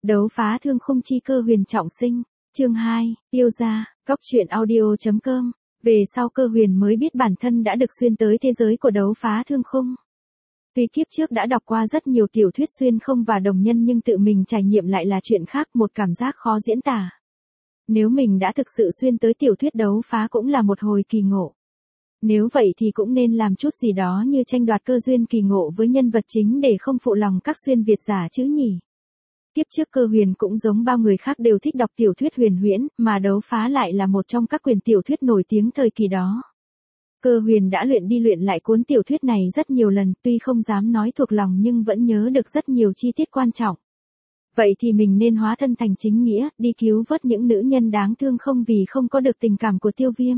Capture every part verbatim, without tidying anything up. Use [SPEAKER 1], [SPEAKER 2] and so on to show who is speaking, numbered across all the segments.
[SPEAKER 1] Đấu phá thương khung chi cơ huyền trọng sinh, chương hai, tiêu gia, góc truyện audio.com. Về sau cơ huyền mới biết bản thân đã được xuyên tới thế giới của đấu phá thương khung. Tuy kiếp trước đã đọc qua rất nhiều tiểu thuyết xuyên không và đồng nhân nhưng tự mình trải nghiệm lại là chuyện khác, một cảm giác khó diễn tả. Nếu mình đã thực sự xuyên tới tiểu thuyết đấu phá cũng là một hồi kỳ ngộ. Nếu vậy thì cũng nên làm chút gì đó như tranh đoạt cơ duyên kỳ ngộ với nhân vật chính để không phụ lòng các xuyên Việt giả chứ nhỉ. Tiếp trước cơ huyền cũng giống bao người khác đều thích đọc tiểu thuyết huyền huyễn, mà đấu phá lại là một trong các quyển tiểu thuyết nổi tiếng thời kỳ đó. Cơ huyền đã luyện đi luyện lại cuốn tiểu thuyết này rất nhiều lần, tuy không dám nói thuộc lòng nhưng vẫn nhớ được rất nhiều chi tiết quan trọng. Vậy thì mình nên hóa thân thành chính nghĩa, đi cứu vớt những nữ nhân đáng thương không vì không có được tình cảm của Tiêu Viêm.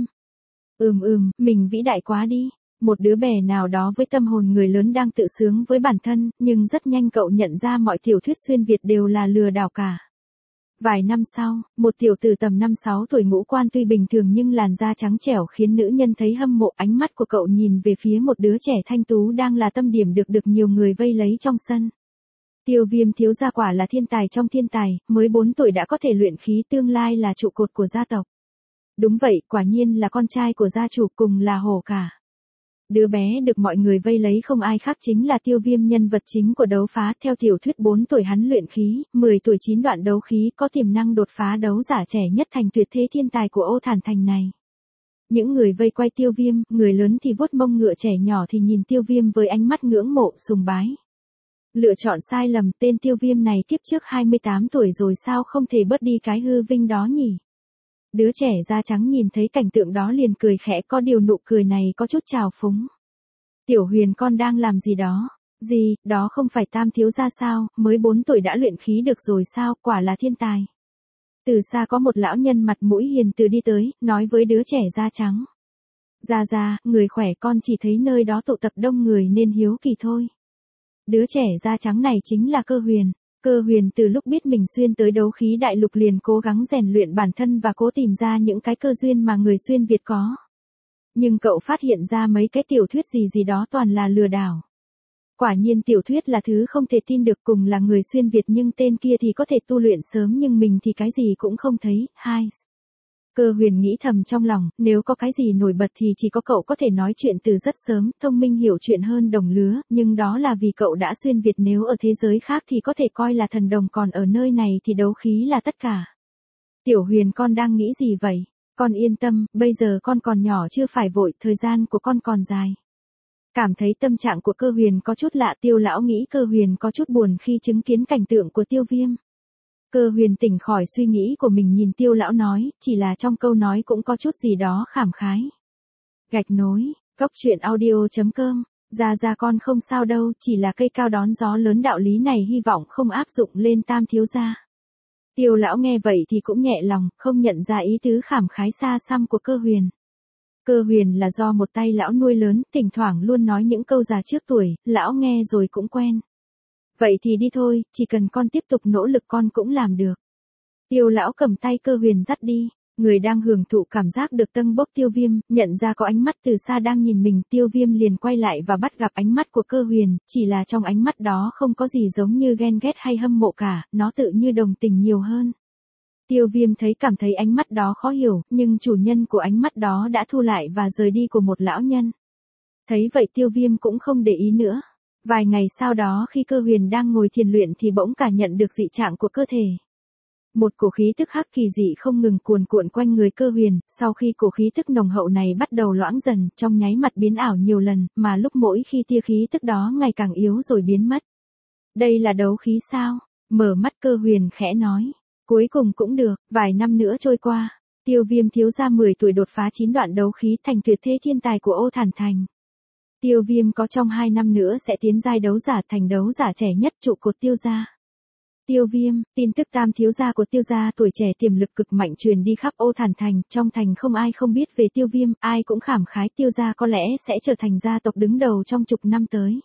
[SPEAKER 1] Ừm ừm, mình vĩ đại quá đi. Một đứa bé nào đó với tâm hồn người lớn đang tự sướng với bản thân, nhưng rất nhanh cậu nhận ra mọi tiểu thuyết xuyên Việt đều là lừa đảo cả. Vài năm sau, một tiểu tử tầm năm sáu tuổi ngũ quan tuy bình thường nhưng làn da trắng trẻo khiến nữ nhân thấy hâm mộ. Ánh mắt của cậu nhìn về phía một đứa trẻ thanh tú đang là tâm điểm được được nhiều người vây lấy trong sân. Tiêu Viêm thiếu gia quả là thiên tài trong thiên tài, mới bốn tuổi đã có thể luyện khí, tương lai là trụ cột của gia tộc. Đúng vậy, quả nhiên là con trai của gia chủ, cùng là hổ cả. Đứa bé được mọi người vây lấy không ai khác chính là Tiêu Viêm, nhân vật chính của đấu phá. Theo tiểu thuyết bốn tuổi hắn luyện khí, mười tuổi chín đoạn đấu khí, có tiềm năng đột phá đấu giả trẻ nhất thành tuyệt thế thiên tài của Ô Thản Thành này. Những người vây quay Tiêu Viêm, người lớn thì vuốt mông ngựa, trẻ nhỏ thì nhìn Tiêu Viêm với ánh mắt ngưỡng mộ, sùng bái. Lựa chọn sai lầm, tên Tiêu Viêm này kiếp trước hai mươi tám tuổi rồi sao không thể bớt đi cái hư vinh đó nhỉ? Đứa trẻ da trắng nhìn thấy cảnh tượng đó liền cười khẽ, có điều nụ cười này có chút trào phúng. Tiểu Huyền con đang làm gì đó? Gì, đó không phải Tam thiếu gia sao, mới bốn tuổi đã luyện khí được rồi sao, quả là thiên tài. Từ xa có một lão nhân mặt mũi hiền từ đi tới, nói với đứa trẻ da trắng. Gia gia, người khỏe, con chỉ thấy nơi đó tụ tập đông người nên hiếu kỳ thôi. Đứa trẻ da trắng này chính là Cơ Huyền. Cơ Huyền từ lúc biết mình xuyên tới đấu khí đại lục liền cố gắng rèn luyện bản thân và cố tìm ra những cái cơ duyên mà người xuyên Việt có. Nhưng cậu phát hiện ra mấy cái tiểu thuyết gì gì đó toàn là lừa đảo. Quả nhiên tiểu thuyết là thứ không thể tin được, cùng là người xuyên Việt nhưng tên kia thì có thể tu luyện sớm nhưng mình thì cái gì cũng không thấy. Hai. Cơ Huyền nghĩ thầm trong lòng, nếu có cái gì nổi bật thì chỉ có cậu có thể nói chuyện từ rất sớm, thông minh hiểu chuyện hơn đồng lứa, nhưng đó là vì cậu đã xuyên Việt, nếu ở thế giới khác thì có thể coi là thần đồng, còn ở nơi này thì đấu khí là tất cả. Tiểu Huyền con đang nghĩ gì vậy? Con yên tâm, bây giờ con còn nhỏ chưa phải vội, thời gian của con còn dài. Cảm thấy tâm trạng của Cơ Huyền có chút lạ, Tiêu lão nghĩ Cơ Huyền có chút buồn khi chứng kiến cảnh tượng của Tiêu Viêm. Cơ Huyền tỉnh khỏi suy nghĩ của mình, nhìn Tiêu lão nói, chỉ là trong câu nói cũng có chút gì đó khảm khái. Gạch nối, góc truyện audio.com, ra ra con không sao đâu, chỉ là cây cao đón gió lớn, đạo lý này hy vọng không áp dụng lên Tam thiếu gia. Tiêu lão nghe vậy thì cũng nhẹ lòng, không nhận ra ý tứ khảm khái xa xăm của Cơ Huyền. Cơ Huyền là do một tay lão nuôi lớn, thỉnh thoảng luôn nói những câu già trước tuổi, lão nghe rồi cũng quen. Vậy thì đi thôi, chỉ cần con tiếp tục nỗ lực con cũng làm được. Tiêu lão cầm tay Cơ Huyền dắt đi, người đang hưởng thụ cảm giác được tâng bốc. Tiêu Viêm nhận ra có ánh mắt từ xa đang nhìn mình, Tiêu Viêm liền quay lại và bắt gặp ánh mắt của Cơ Huyền, chỉ là trong ánh mắt đó không có gì giống như ghen ghét hay hâm mộ cả, nó tự như đồng tình nhiều hơn. Tiêu Viêm thấy cảm thấy ánh mắt đó khó hiểu, nhưng chủ nhân của ánh mắt đó đã thu lại và rời đi của một lão nhân. Thấy vậy Tiêu Viêm cũng không để ý nữa. Vài ngày sau đó khi Cơ Huyền đang ngồi thiền luyện thì bỗng cảm nhận được dị trạng của cơ thể. Một cổ khí tức hắc kỳ dị không ngừng cuồn cuộn quanh người Cơ Huyền, sau khi cổ khí tức nồng hậu này bắt đầu loãng dần, trong nháy mặt biến ảo nhiều lần, mà lúc mỗi khi tia khí tức đó ngày càng yếu rồi biến mất. Đây là đấu khí sao? Mở mắt Cơ Huyền khẽ nói. Cuối cùng cũng được, vài năm nữa trôi qua, Tiêu Viêm thiếu gia mười tuổi đột phá chín đoạn đấu khí thành tuyệt thế thiên tài của Ô Thản Thành. Tiêu Viêm có trong hai năm nữa sẽ tiến giai đấu giả, thành đấu giả trẻ nhất trụ cột Tiêu gia. Tiêu Viêm, tin tức Tam thiếu gia của Tiêu gia tuổi trẻ tiềm lực cực mạnh truyền đi khắp Ô Thản Thành, trong thành không ai không biết về Tiêu Viêm, ai cũng khảm khái Tiêu gia có lẽ sẽ trở thành gia tộc đứng đầu trong chục năm tới.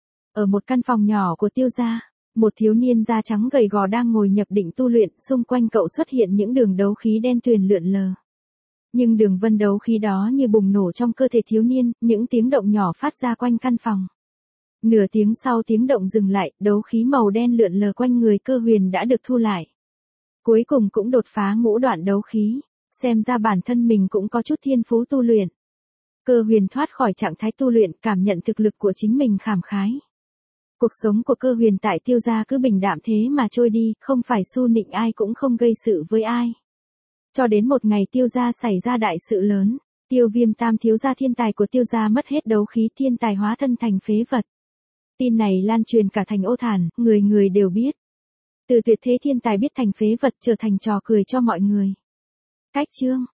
[SPEAKER 1] Ở một căn phòng nhỏ của Tiêu gia, một thiếu niên da trắng gầy gò đang ngồi nhập định tu luyện, xung quanh cậu xuất hiện những đường đấu khí đen tuyền lượn lờ. Nhưng đường vân đấu khí đó như bùng nổ trong cơ thể thiếu niên, những tiếng động nhỏ phát ra quanh căn phòng. Nửa tiếng sau tiếng động dừng lại, đấu khí màu đen lượn lờ quanh người Cơ Huyền đã được thu lại. Cuối cùng cũng đột phá ngũ đoạn đấu khí, xem ra bản thân mình cũng có chút thiên phú tu luyện. Cơ Huyền thoát khỏi trạng thái tu luyện, cảm nhận thực lực của chính mình khảm khái. Cuộc sống của Cơ Huyền tại Tiêu gia cứ bình đạm thế mà trôi đi, không phải su nịnh ai cũng không gây sự với ai. Cho đến một ngày Tiêu gia xảy ra đại sự lớn, Tiêu Viêm tam thiếu gia thiên tài của Tiêu gia mất hết đấu khí, thiên tài hóa thân thành phế vật. Tin này lan truyền cả thành Ô Thản, người người đều biết. Từ tuyệt thế thiên tài biết thành phế vật trở thành trò cười cho mọi người. Cách chương